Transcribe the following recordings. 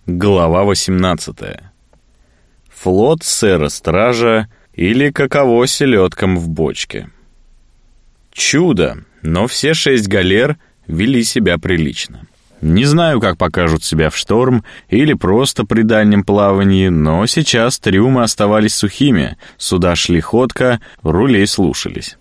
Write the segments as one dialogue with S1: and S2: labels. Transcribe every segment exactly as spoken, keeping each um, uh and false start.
S1: Глава восемнадцатая. Флот сэра-стража или каково селедкам в бочке. Чудо, но все шесть галер вели себя прилично. Не знаю, как покажут себя в шторм или просто при дальнем плавании, но сейчас трюмы оставались сухими, суда шли ходко, рулей слушались.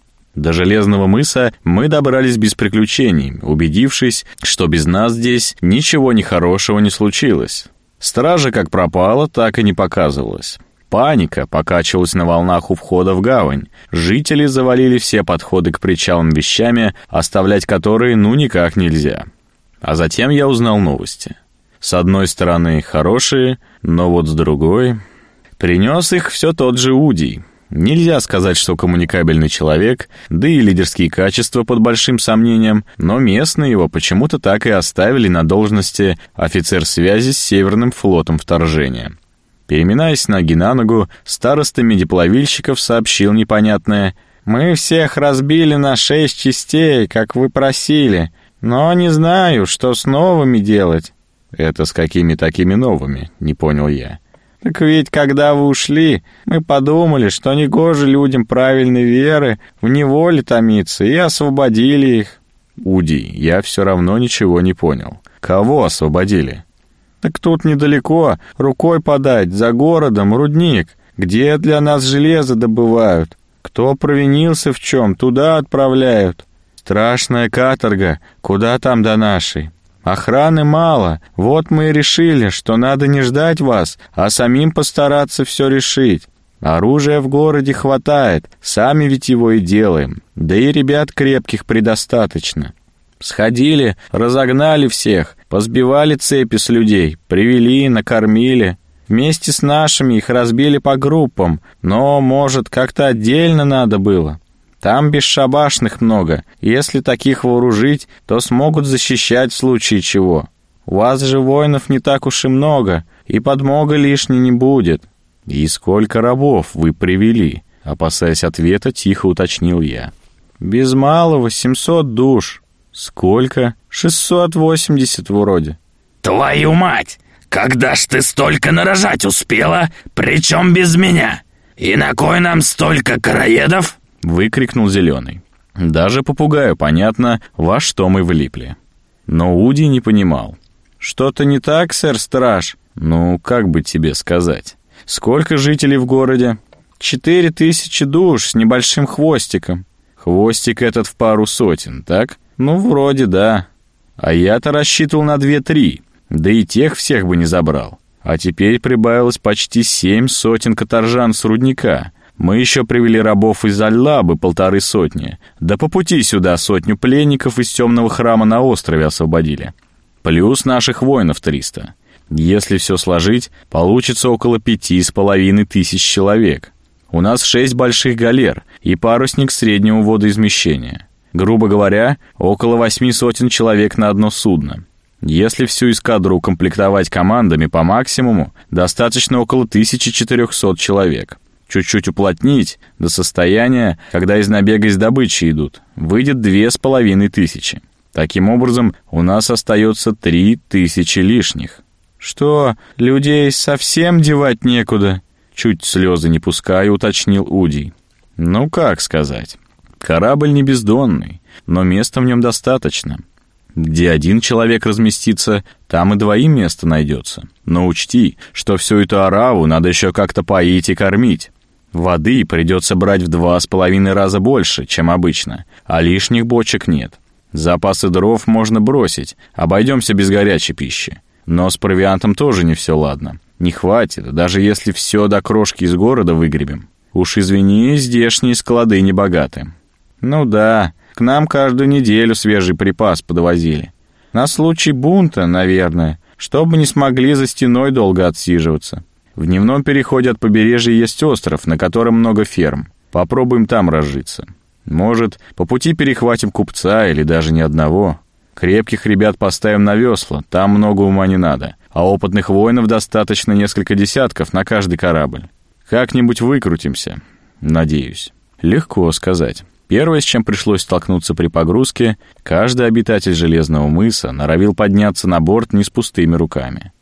S1: До Железного мыса мы добрались без приключений, убедившись, что без нас здесь ничего нехорошего не случилось. Стража как пропала, так и не показывалась. Паника покачивалась на волнах у входа в гавань. Жители завалили все подходы к причалам вещами, оставлять которые ну никак нельзя. А затем я узнал новости. С одной стороны хорошие, но вот с другой... Принес их все тот же Удий. Нельзя сказать, что коммуникабельный человек, да и лидерские качества под большим сомнением, но местные его почему-то так и оставили на должности офицер связи с Северным флотом вторжения. Переминаясь ноги на ногу, староста медиплавильщиков сообщил непонятное: «Мы всех разбили на шесть частей, как вы просили, но не знаю, что с новыми делать». «Это с какими такими новыми?» — не понял я. «Так ведь, когда вы ушли, мы подумали, что негоже людям правильной веры в неволе томиться, и освободили их». «Удий, я все равно ничего не понял. Кого освободили?» «Так тут недалеко, рукой подать, за городом рудник, где для нас железо добывают. Кто провинился в чем, туда отправляют. Страшная каторга, куда там до нашей. Охраны мало, вот мы и решили, что надо не ждать вас, а самим постараться все решить. Оружия в городе хватает, сами ведь его и делаем, да и ребят крепких предостаточно. Сходили, разогнали всех, позбивали цепи с людей, привели, накормили. Вместе с нашими их разбили по группам, но, может, как-то отдельно надо было. Там бесшабашных много, если таких вооружить, то смогут защищать в случае чего. У вас же воинов не так уж и много, и подмога лишней не будет». «И сколько рабов вы привели?» — опасаясь ответа, тихо уточнил я. «Без малого семьсот душ». «Сколько?» «Шестьсот восемьдесят вроде».
S2: «Твою мать! Когда ж ты столько нарожать успела, причем без меня? И на кой нам столько короедов?»
S1: — выкрикнул Зеленый. Даже попугаю понятно, во что мы влипли. Но Удий не понимал. «Что-то не так, сэр-страж?» «Ну, как бы тебе сказать? Сколько жителей в городе?» «Четыре тысячи душ с небольшим хвостиком». «Хвостик этот в пару сотен, так?» «Ну, вроде да. А я-то рассчитывал на две-три, да и тех всех бы не забрал. А теперь прибавилось почти семь сотен каторжан с рудника». Мы еще привели рабов из Аль-Лабы полторы сотни, да по пути сюда сотню пленников из темного храма на острове освободили. Плюс наших воинов триста. Если все сложить, получится около пяти с половиной тысяч человек. У нас шесть больших галер и парусник среднего водоизмещения. Грубо говоря, около восьми сотен человек на одно судно. Если всю эскадру укомплектовать командами по максимуму, достаточно около тысячи четырехсот человек. Чуть-чуть уплотнить до состояния, когда из набега из добычи идут, выйдет две с половиной тысячи. Таким образом, у нас остается три тысячи лишних. «Что, людей совсем девать некуда?» Чуть слезы не пуская, уточнил Удий. «Ну, как сказать? Корабль не бездонный, но места в нем достаточно. Где один человек разместится, там и двоим место найдется. Но учти, что всю эту ораву надо еще как-то поить и кормить. Воды придется брать в два с половиной раза больше, чем обычно, а лишних бочек нет. Запасы дров можно бросить, обойдемся без горячей пищи. Но с провиантом тоже не все ладно. Не хватит, даже если все до крошки из города выгребем. Уж извини, здешние склады не богаты». «Ну да, к нам каждую неделю свежий припас подвозили. На случай бунта, наверное, чтобы не смогли за стеной долго отсиживаться. В дневном переходе от побережья есть остров, на котором много ферм. Попробуем там разжиться. Может, по пути перехватим купца или даже не одного. Крепких ребят поставим на весла, там много ума не надо, а опытных воинов достаточно несколько десятков на каждый корабль. Как-нибудь выкрутимся, надеюсь». Легко сказать. Первое, с чем пришлось столкнуться при погрузке, каждый обитатель Железного мыса норовил подняться на борт не с пустыми руками.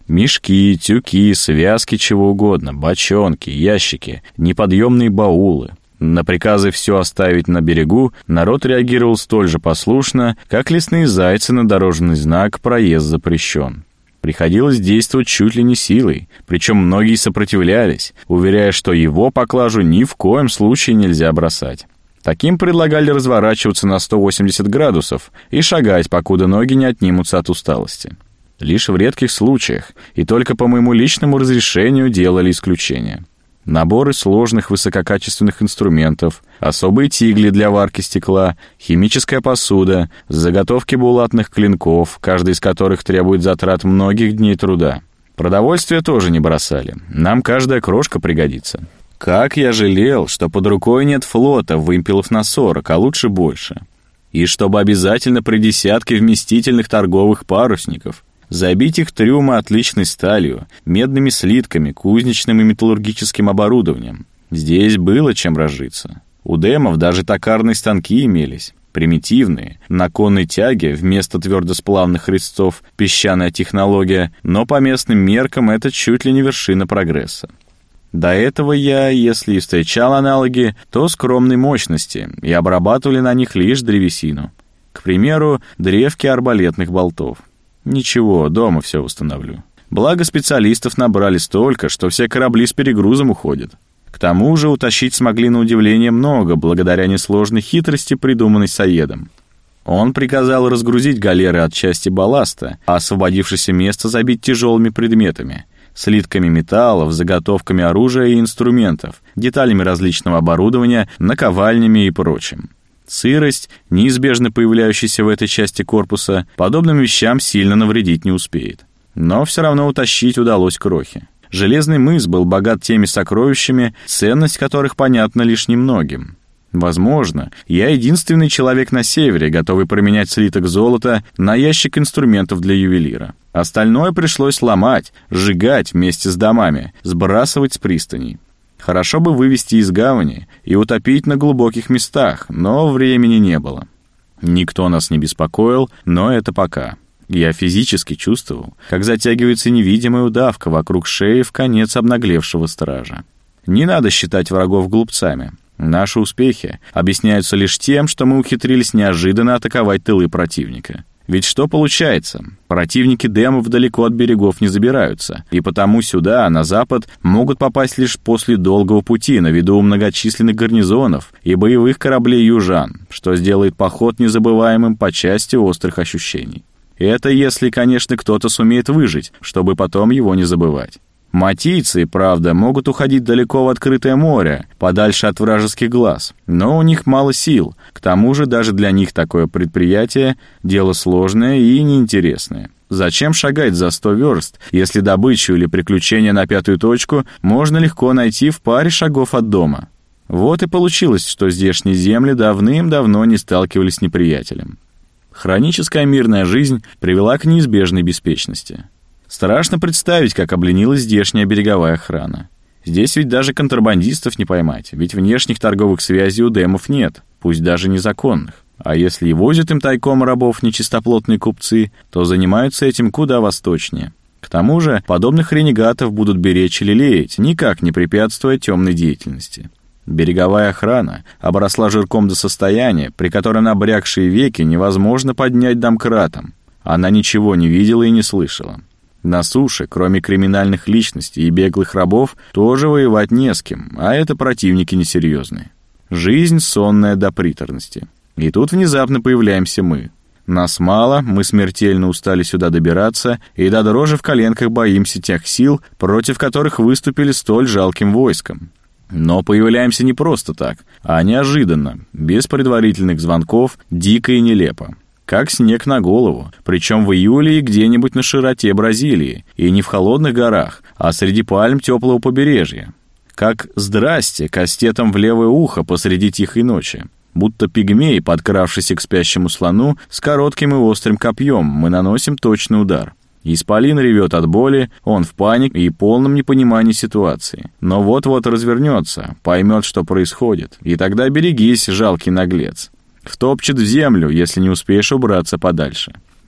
S1: Мешки, тюки, связки чего угодно, бочонки, ящики, неподъемные баулы. На приказы все оставить на берегу народ реагировал столь же послушно, как лесные зайцы на дорожный знак «Проезд запрещен». Приходилось действовать чуть ли не силой, причем многие сопротивлялись, уверяя, что его поклажу ни в коем случае нельзя бросать. Таким предлагали разворачиваться на сто восемьдесят градусов и шагать, покуда ноги не отнимутся от усталости. Лишь в редких случаях и только по моему личному разрешению делали исключения. Наборы сложных высококачественных инструментов, особые тигли для варки стекла, химическая посуда, заготовки булатных клинков, каждый из которых требует затрат многих дней труда. Продовольствие тоже не бросали, нам каждая крошка пригодится. Как я жалел, что под рукой нет флота вымпелов на сорок, а лучше больше. И чтобы обязательно при десятке вместительных торговых парусников. Забить их трюмы отличной сталью, медными слитками, кузнечным и металлургическим оборудованием. Здесь было чем разжиться. У демов даже токарные станки имелись, примитивные, на конной тяге вместо твердосплавных резцов песчаная технология, но по местным меркам это чуть ли не вершина прогресса. До этого я, если и встречал аналоги, то скромной мощности, и обрабатывали на них лишь древесину. К примеру, древки арбалетных болтов. Ничего, дома все установлю. Благо специалистов набрали столько, что все корабли с перегрузом уходят. К тому же утащить смогли на удивление много, благодаря несложной хитрости, придуманной Саедом. Он приказал разгрузить галеры от части балласта, а освободившееся место забить тяжелыми предметами, слитками металлов, заготовками оружия и инструментов, деталями различного оборудования, наковальнями и прочим. Сырость, неизбежно появляющаяся в этой части корпуса, подобным вещам сильно навредить не успеет. Но все равно утащить удалось крохи. Железный мыс был богат теми сокровищами, ценность которых понятна лишь немногим. Возможно, я единственный человек на севере, готовый променять слиток золота на ящик инструментов для ювелира. Остальное пришлось ломать, сжигать вместе с домами, сбрасывать с пристаней. Хорошо бы вывести из гавани и утопить на глубоких местах, но времени не было. Никто нас не беспокоил, но это пока. Я физически чувствовал, как затягивается невидимая удавка вокруг шеи в конец обнаглевшего стража. Не надо считать врагов глупцами. Наши успехи объясняются лишь тем, что мы ухитрились неожиданно атаковать тылы противника. Ведь что получается? Противники демов далеко от берегов не забираются, и потому сюда, на запад, могут попасть лишь после долгого пути на виду многочисленных гарнизонов и боевых кораблей южан, что сделает поход незабываемым по части острых ощущений. Это если, конечно, кто-то сумеет выжить, чтобы потом его не забывать. Матийцы, правда, могут уходить далеко в открытое море, подальше от вражеских глаз, но у них мало сил, к тому же даже для них такое предприятие – дело сложное и неинтересное. Зачем шагать за сто верст, если добычу или приключение на пятую точку можно легко найти в паре шагов от дома? Вот и получилось, что здешние земли давным-давно не сталкивались с неприятелем. Хроническая мирная жизнь привела к неизбежной беспечности. Страшно представить, как обленилась здешняя береговая охрана. Здесь ведь даже контрабандистов не поймать, ведь внешних торговых связей у демов нет, пусть даже незаконных. А если и возят им тайком рабов нечистоплотные купцы, то занимаются этим куда восточнее. К тому же подобных ренегатов будут беречь и лелеять, никак не препятствуя темной деятельности. Береговая охрана обросла жирком до состояния, при котором набрякшие веки невозможно поднять домкратом. Она ничего не видела и не слышала. На суше, кроме криминальных личностей и беглых рабов, тоже воевать не с кем, а это противники несерьезные. Жизнь сонная до приторности. И тут внезапно появляемся мы. Нас мало, мы смертельно устали сюда добираться, и до дрожи в коленках боимся тех сил, против которых выступили столь жалким войском. Но появляемся не просто так, а неожиданно, без предварительных звонков, дико и нелепо. Как снег на голову, причем в июле и где-нибудь на широте Бразилии, и не в холодных горах, а среди пальм теплого побережья. Как «здрасте» кастетом в левое ухо посреди тихой ночи. Будто пигмей, подкравшийся к спящему слону, с коротким и острым копьем, мы наносим точный удар. Исполин ревет от боли, он в панике и полном непонимании ситуации. Но вот-вот развернется, поймет, что происходит, и тогда берегись, жалкий наглец. Втопчет в землю, если не успеешь убраться подальше.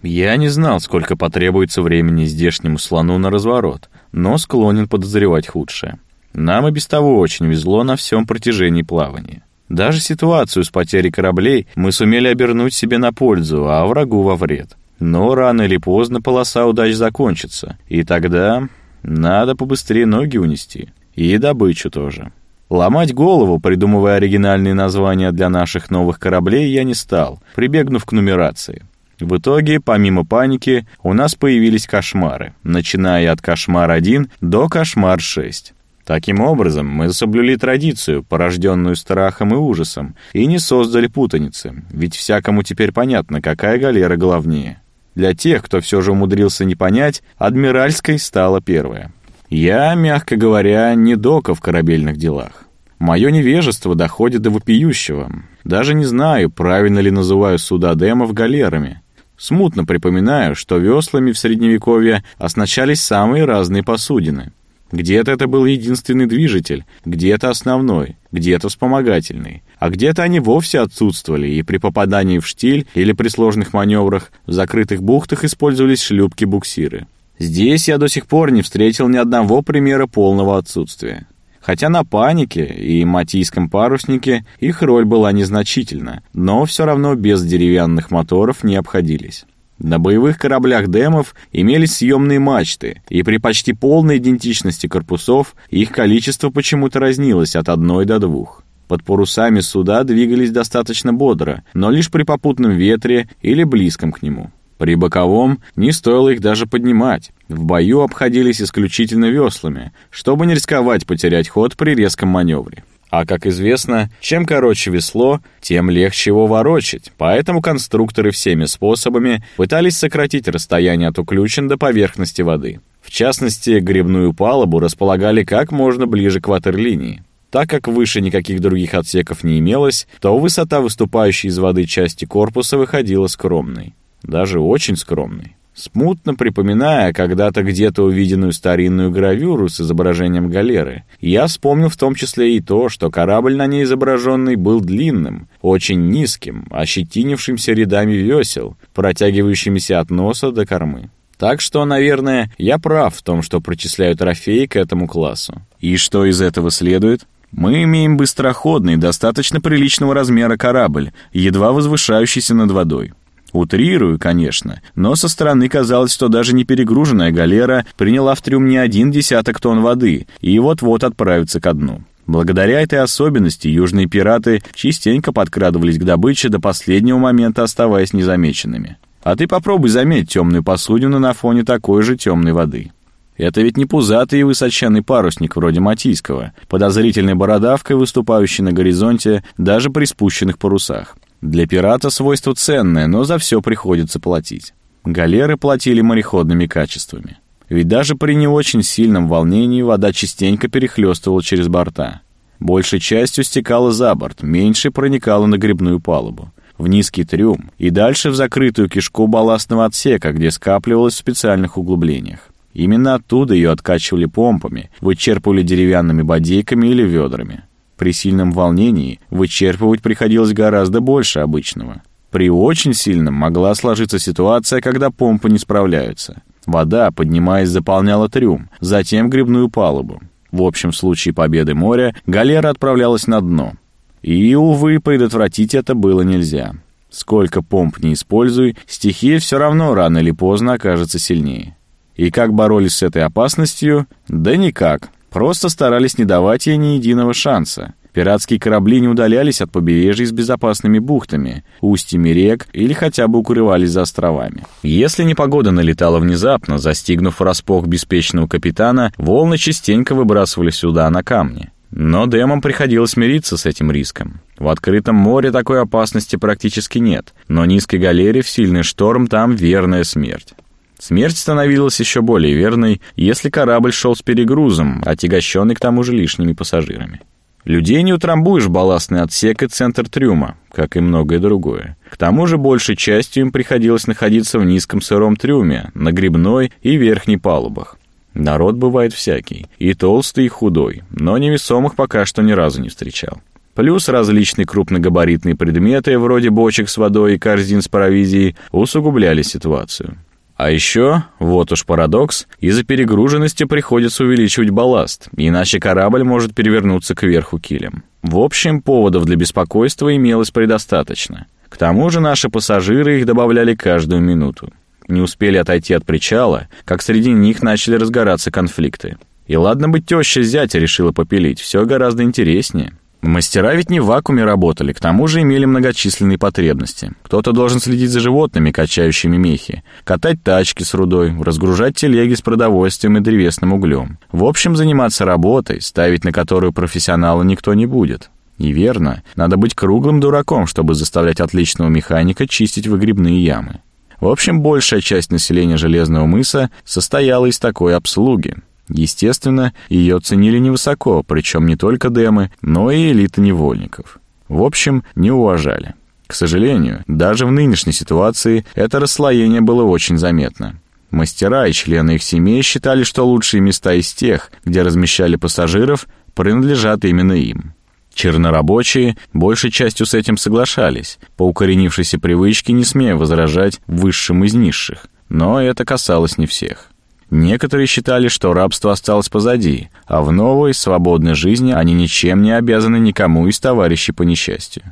S1: Я не знал, сколько потребуется времени здешнему слону на разворот, но склонен подозревать худшее. Нам и без того очень везло на всем протяжении плавания. Даже ситуацию с потерей кораблей мы сумели обернуть себе на пользу, а врагу во вред. Но рано или поздно полоса удач закончится, и тогда надо побыстрее ноги унести. И добычу тоже. Ломать голову, придумывая оригинальные названия для наших новых кораблей, я не стал, прибегнув к нумерации. В итоге, помимо паники, у нас появились кошмары, начиная от кошмар один до кошмар шесть. Таким образом, мы соблюли традицию, порожденную страхом и ужасом, и не создали путаницы, ведь всякому теперь понятно, какая галера главнее. Для тех, кто все же умудрился не понять, адмиральской стала первая. Я, мягко говоря, не дока в корабельных делах. Мое невежество доходит до вопиющего. Даже не знаю, правильно ли называю суда демов галерами. Смутно припоминаю, что веслами в Средневековье оснащались самые разные посудины. Где-то это был единственный движитель, где-то основной, где-то вспомогательный, а где-то они вовсе отсутствовали, и при попадании в штиль или при сложных маневрах в закрытых бухтах использовались шлюпки-буксиры. Здесь я до сих пор не встретил ни одного примера полного отсутствия. Хотя на панике и матийском паруснике их роль была незначительна, но все равно без деревянных моторов не обходились. На боевых кораблях демов имелись съемные мачты, и при почти полной идентичности корпусов их количество почему-то разнилось от одной до двух. Под парусами суда двигались достаточно бодро, но лишь при попутном ветре или близком к нему. При боковом не стоило их даже поднимать. В бою обходились исключительно веслами, чтобы не рисковать потерять ход при резком маневре. А, как известно, чем короче весло, тем легче его ворочать, поэтому конструкторы всеми способами пытались сократить расстояние от уключин до поверхности воды. В частности, гребную палубу располагали как можно ближе к ватерлинии. Так как выше никаких других отсеков не имелось, то высота выступающей из воды части корпуса выходила скромной. Даже очень скромной. Смутно припоминая когда-то где-то увиденную старинную гравюру с изображением галеры, я вспомнил в том числе и то, что корабль на ней изображенный был длинным, очень низким, ощетинившимся рядами весел, протягивающимися от носа до кормы. Так что, наверное, я прав в том, что причисляю трофеи к этому классу. И что из этого следует? Мы имеем быстроходный, достаточно приличного размера корабль, едва возвышающийся над водой. Утрирую, конечно, но со стороны казалось, что даже не перегруженная галера приняла в трюм не один десяток тонн воды и вот-вот отправится ко дну. Благодаря этой особенности южные пираты частенько подкрадывались к добыче до последнего момента, оставаясь незамеченными. А ты попробуй заметь темную посудину на фоне такой же темной воды. Это ведь не пузатый и высоченный парусник вроде матийского, подозрительной бородавкой, выступающей на горизонте даже при спущенных парусах. Для пирата свойство ценное, но за все приходится платить. Галеры платили мореходными качествами. Ведь даже при не очень сильном волнении вода частенько перехлестывала через борта. Большей частью стекала за борт, меньше проникала на гребную палубу, в низкий трюм и дальше в закрытую кишку балластного отсека, где скапливалась в специальных углублениях. Именно оттуда ее откачивали помпами, вычерпывали деревянными бодейками или ведрами. При сильном волнении вычерпывать приходилось гораздо больше обычного. При очень сильном могла сложиться ситуация, когда помпы не справляются. Вода, поднимаясь, заполняла трюм, затем гребную палубу. В общем случае победы моря галера отправлялась на дно. И, увы, предотвратить это было нельзя. Сколько помп не используй, стихия все равно рано или поздно окажется сильнее. И как боролись с этой опасностью? Да никак. Просто старались не давать ей ни единого шанса. Пиратские корабли не удалялись от побережья с безопасными бухтами, устьями рек или хотя бы укрывались за островами. Если непогода налетала внезапно, застигнув врасплох беспечного капитана, волны частенько выбрасывали суда на камни. Но демам приходилось мириться с этим риском. В открытом море такой опасности практически нет, но низкой галере в сильный шторм там верная смерть. Смерть становилась еще более верной, если корабль шел с перегрузом, отягощенный к тому же лишними пассажирами. Людей не утрамбуешь в балластный отсек и центр трюма, как и многое другое. К тому же большей частью им приходилось находиться в низком сыром трюме, на гребной и верхней палубах. Народ бывает всякий, и толстый, и худой, но невесомых пока что ни разу не встречал. Плюс различные крупногабаритные предметы, вроде бочек с водой и корзин с провизией, усугубляли ситуацию. А еще, вот уж парадокс, из-за перегруженности приходится увеличивать балласт, иначе корабль может перевернуться кверху килем. В общем, поводов для беспокойства имелось предостаточно. К тому же наши пассажиры их добавляли каждую минуту. Не успели отойти от причала, как среди них начали разгораться конфликты. И ладно бы теща зятя решила попилить, все гораздо интереснее. Мастера ведь не в вакууме работали, к тому же имели многочисленные потребности. Кто-то должен следить за животными, качающими мехи, катать тачки с рудой, разгружать телеги с продовольствием и древесным углем. В общем, заниматься работой, ставить на которую профессионала никто не будет. И верно, надо быть круглым дураком, чтобы заставлять отличного механика чистить выгребные ямы. В общем, большая часть населения Железного мыса состояла из такой обслуги. Естественно, ее ценили невысоко, причем не только демы, но и элита невольников. В общем, не уважали. К сожалению, даже в нынешней ситуации это расслоение было очень заметно. Мастера и члены их семей считали, что лучшие места из тех, где размещали пассажиров, принадлежат именно им. Чернорабочие большей частью с этим соглашались, по укоренившейся привычке не смея возражать высшим из низших, но это касалось не всех. Некоторые считали, что рабство осталось позади, а в новой, свободной жизни они ничем не обязаны никому из товарищей по несчастью.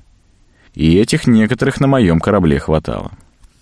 S1: И этих некоторых на моем корабле хватало.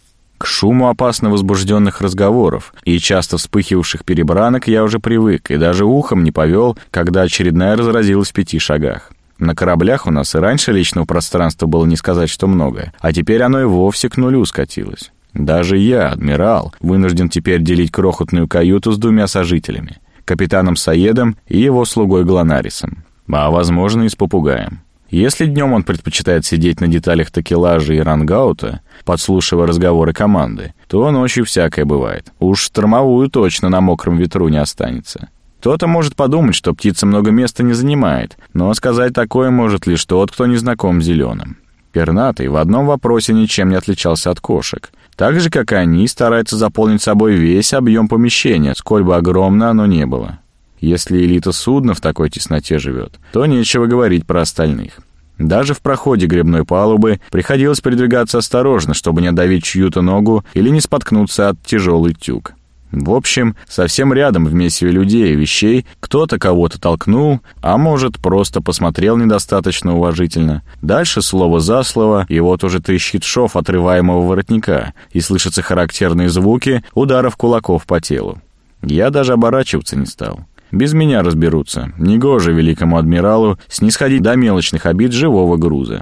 S1: К шуму опасно возбужденных разговоров и часто вспыхивавших перебранок я уже привык и даже ухом не повел, когда очередная разразилась в пяти шагах. На кораблях у нас и раньше личного пространства было не сказать, что много, а теперь оно и вовсе к нулю скатилось. Даже я, адмирал, вынужден теперь делить крохотную каюту с двумя сожителями, капитаном Саедом и его слугой Глонарисом, а, возможно, и с попугаем. Если днем он предпочитает сидеть на деталях такелажа и рангаута, подслушивая разговоры команды, то ночью всякое бывает. Уж штормовую точно на мокром ветру не останется. Кто-то может подумать, что птица много места не занимает, но сказать такое может лишь тот, кто не знаком с зеленым. Пернатый в одном вопросе ничем не отличался от кошек. Так же, как и они, стараются заполнить собой весь объем помещения, сколь бы огромно оно не было. Если элита судна в такой тесноте живет, то нечего говорить про остальных. Даже в проходе гребной палубы приходилось передвигаться осторожно, чтобы не отдавить чью-то ногу или не споткнуться от тяжелый тюк. В общем, совсем рядом в месиве людей и вещей кто-то кого-то толкнул, а может, просто посмотрел недостаточно уважительно. Дальше слово за слово, и вот уже трещит шов отрываемого воротника, и слышатся характерные звуки ударов кулаков по телу. Я даже оборачиваться не стал. Без меня разберутся. Негоже великому адмиралу снисходить до мелочных обид живого груза.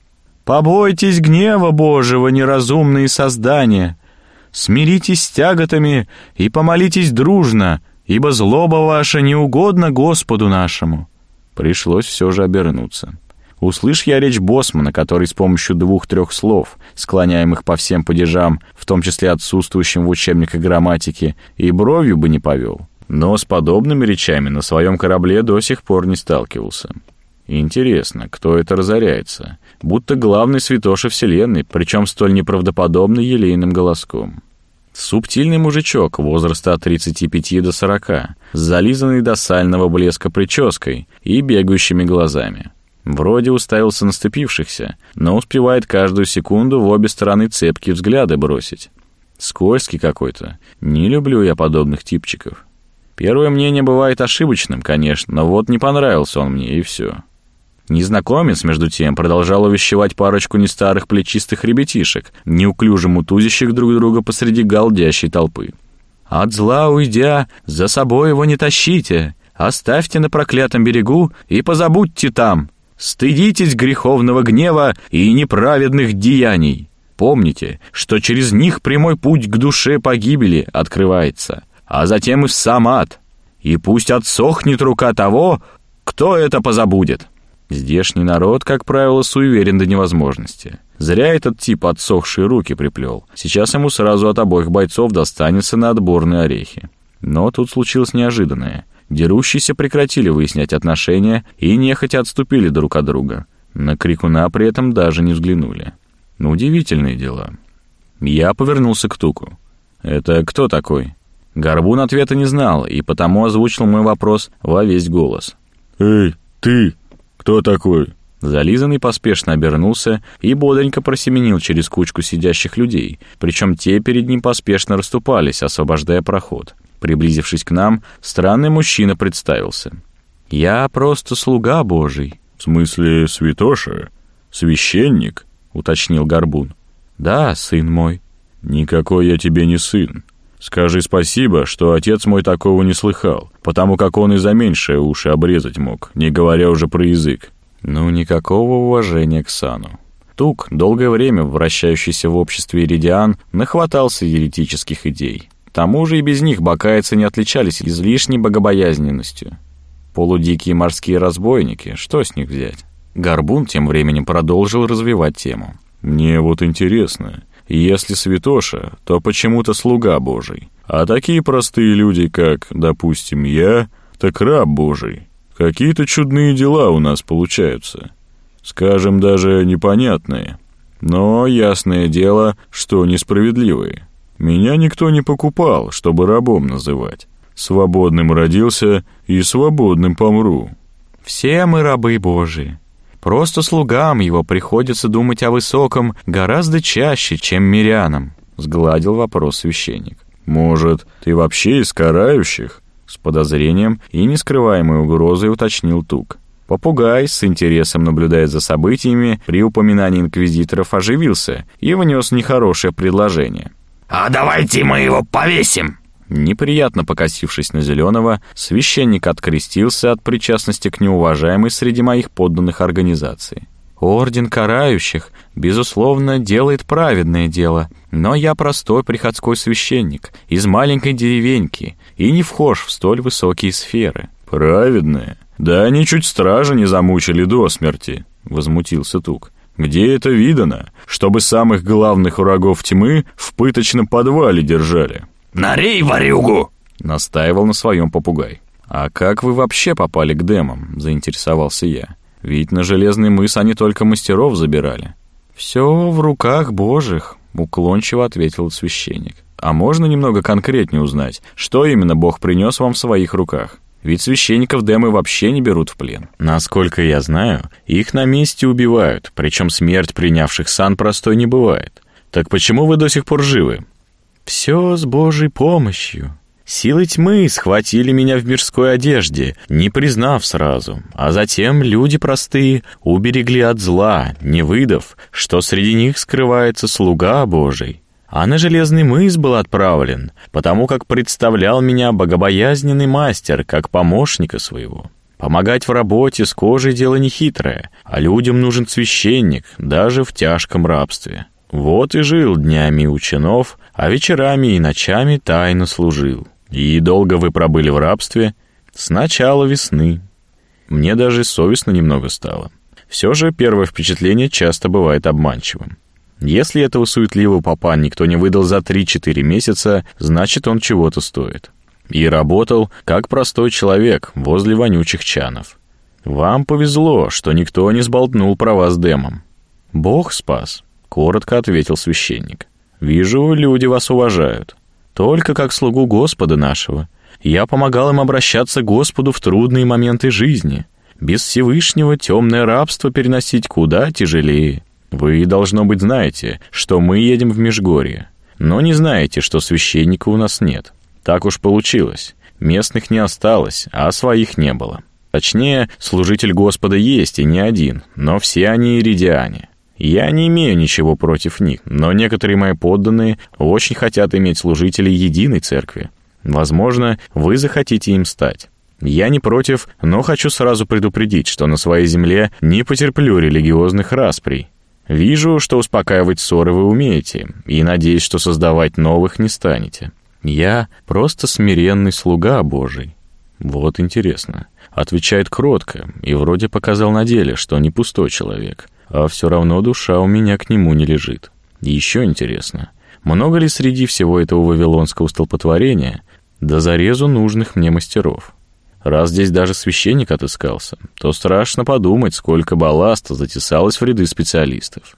S1: «Побойтесь гнева Божьего, неразумные создания! Смиритесь с тяготами и помолитесь дружно, ибо злоба ваша не угодна Господу нашему». Пришлось все же обернуться. Услышь я речь боссмана, который с помощью двух-трех слов, склоняемых по всем падежам, в том числе отсутствующим в учебниках грамматики, и бровью бы не повел. Но с подобными речами на своем корабле до сих пор не сталкивался. Интересно, кто это разоряется? Будто главный святоша вселенной, причем столь неправдоподобно елейным голоском. Субтильный мужичок возраста от тридцати пяти до сорока, с зализанной до сального блеска прической и бегающими глазами. Вроде уставился на сцепившихся, но успевает каждую секунду в обе стороны цепкие взгляды бросить. Скользкий какой-то. Не люблю я подобных типчиков. Первое мнение бывает ошибочным, конечно, но вот не понравился он мне, и все. Незнакомец, между тем, продолжал увещевать парочку нестарых плечистых ребятишек, неуклюже мутузящих друг друга посреди галдящей толпы. «От зла уйдя, за собой его не тащите, оставьте на проклятом берегу и позабудьте там. Стыдитесь греховного гнева и неправедных деяний. Помните, что через них прямой путь к душе погибели открывается, а затем и в сам ад. И пусть отсохнет рука того, кто это позабудет». Здешний народ, как правило, суеверен до невозможности. Зря этот тип отсохшие руки приплел. Сейчас ему сразу от обоих бойцов достанется на отборные орехи. Но тут случилось неожиданное. Дерущиеся прекратили выяснять отношения и нехотя отступили друг от друга. На крикуна при этом даже не взглянули. Ну, удивительные дела. Я повернулся к Туку. «Это кто такой?» Горбун ответа не знал, и потому озвучил мой вопрос во весь голос. «Эй, ты! Кто такой? Зализанный поспешно обернулся и бодренько просеменил через кучку сидящих людей, причем те перед ним поспешно расступались, освобождая проход. Приблизившись к нам, странный мужчина представился. «Я просто слуга Божий».
S3: «В смысле, святоша? Священник?» — уточнил Горбун.
S1: «Да, сын мой».
S3: «Никакой я тебе не сын. Скажи спасибо, что отец мой такого не слыхал, потому как он и за меньшее уши обрезать мог, не говоря уже про язык».
S1: Ну, никакого уважения к сану. Тук, долгое время вращающийся в обществе иридиан, нахватался еретических идей. К тому же и без них бакайцы не отличались излишней богобоязненностью. Полудикие морские разбойники, что с них взять? Горбун тем временем продолжил развивать тему.
S3: «Мне вот интересно, если святоша, то почему-то слуга Божий, а такие простые люди, как, допустим, я, так раб Божий. Какие-то чудные дела у нас получаются. Скажем, даже непонятные. Но ясное дело, что несправедливые. Меня никто не покупал, чтобы рабом называть. Свободным родился и свободным помру».
S1: «Все мы рабы Божии. Просто слугам его приходится думать о высоком гораздо чаще, чем мирянам», — сгладил вопрос священник.
S3: «Может, ты вообще из карающих?»
S1: С подозрением и нескрываемой угрозой уточнил Тук. Попугай, с интересом наблюдая за событиями, при упоминании инквизиторов оживился и внес нехорошее предложение.
S2: «А давайте мы его повесим!»
S1: Неприятно покосившись на Зеленого, священник открестился от причастности к неуважаемой среди моих подданных организации. «Орден карающих, безусловно, делает праведное дело, но я простой приходской священник из маленькой деревеньки и не вхож в столь высокие сферы».
S3: «Праведное? Да они чуть стража не замучили до смерти», — возмутился Тук. «Где это видано, чтобы самых главных врагов тьмы в пыточном подвале держали?»
S2: «Нарей ворюгу!»
S1: — настаивал на своем попугай. «А как вы вообще попали к демам?» — заинтересовался я. «Ведь на Железный мыс они только мастеров забирали». «Все в руках Божьих», — уклончиво ответил священник. «А можно немного конкретнее узнать, что именно Бог принес вам в своих руках? Ведь священников демы вообще не берут в плен. Насколько я знаю, их на месте убивают, причем смерть принявших сан простой не бывает. Так почему вы до сих пор живы?» «Все с Божьей помощью. Силы тьмы схватили меня в мирской одежде, не признав сразу, а затем люди простые уберегли от зла, не выдав, что среди них скрывается слуга Божий. А на Железный мыс был отправлен, потому как представлял меня богобоязненный мастер как помощника своего. Помогать в работе с кожей дело нехитрое, а людям нужен священник, даже в тяжком рабстве. Вот и жил днями у чинов, а вечерами и ночами тайно служил. И долго вы пробыли в рабстве? С начала весны. Мне даже совестно немного стало. Все же первое впечатление часто бывает обманчивым. Если этого суетливого попа никто не выдал за три-четыре месяца, значит, он чего-то стоит. И работал, как простой человек, возле вонючих чанов. Вам повезло, что никто не сболтнул про вас демом. Бог спас, коротко ответил священник. Вижу, люди вас уважают. Только как слугу Господа нашего. Я помогал им обращаться к Господу в трудные моменты жизни. Без Всевышнего темное рабство переносить куда тяжелее. Вы, должно быть, знаете, что мы едем в Межгорье, но не знаете, что священника у нас нет. Так уж получилось. Местных не осталось, а своих не было. Точнее, служитель Господа есть и не один, но все они иридиане. Я не имею ничего против них, но некоторые мои подданные очень хотят иметь служителей единой церкви. Возможно, вы захотите им стать. Я не против, но хочу сразу предупредить, что на своей земле не потерплю религиозных расприй. Вижу, что успокаивать ссоры вы умеете, и надеюсь, что создавать новых не станете. Я просто смиренный слуга Божий. Вот интересно. Отвечает кротко, и вроде показал на деле, что не пустой человек. А все равно душа у меня к нему не лежит. И еще интересно, много ли среди всего этого вавилонского столпотворения до зарезу нужных мне мастеров? Раз здесь даже священник отыскался, то страшно подумать, сколько балласта затесалось в ряды специалистов.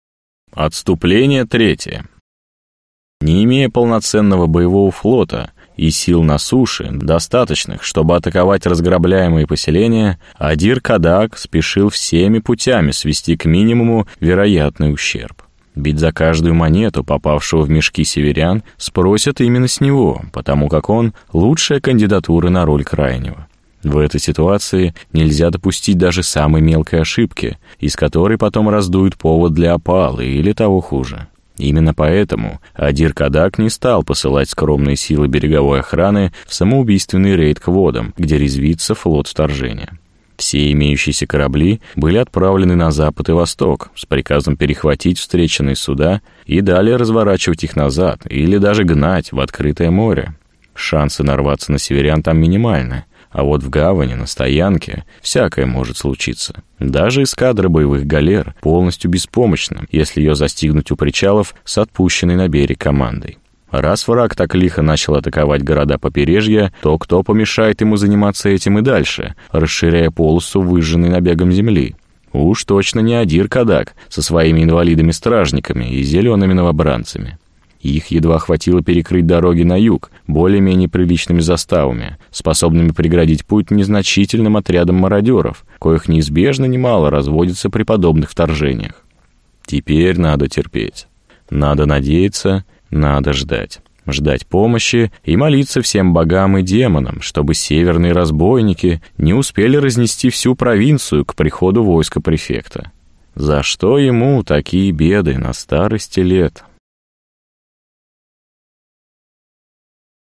S1: Отступление третье. Не имея полноценного боевого флота
S3: и сил на суше, достаточных, чтобы атаковать разграбляемые поселения, Адир-Кадак спешил всеми путями свести к минимуму вероятный ущерб. Ведь за каждую монету, попавшую в мешки северян, спросят именно с него, потому как он — лучшая кандидатура на роль крайнего. В этой ситуации нельзя допустить даже самой мелкой ошибки, из которой потом раздуют повод для опалы или того хуже. Именно поэтому Адир-Кадак не стал посылать скромные силы береговой охраны в самоубийственный рейд к водам, где резвится флот вторжения. Все имеющиеся корабли были отправлены на запад и восток с приказом перехватить встреченные суда и далее разворачивать их назад или даже гнать в открытое море. Шансы нарваться на северян там минимальны, а вот в гавани, на стоянке, всякое может случиться. Даже эскадра боевых галер полностью беспомощна, если ее застигнуть у причалов с отпущенной на берег командой. Раз враг так лихо начал атаковать города побережья, то кто помешает ему заниматься этим и дальше, расширяя полосу выжженной набегом земли? Уж точно не Адир-Кадак со своими инвалидами-стражниками и зелеными новобранцами. Их едва хватило перекрыть дороги на юг более-менее приличными заставами, способными преградить путь незначительным отрядам мародеров, коих неизбежно немало разводится при подобных вторжениях. Теперь надо терпеть. Надо надеяться, надо ждать. Ждать помощи и молиться всем богам и демонам, чтобы северные разбойники не успели разнести всю провинцию к приходу войска префекта. За что ему такие беды на старости лет?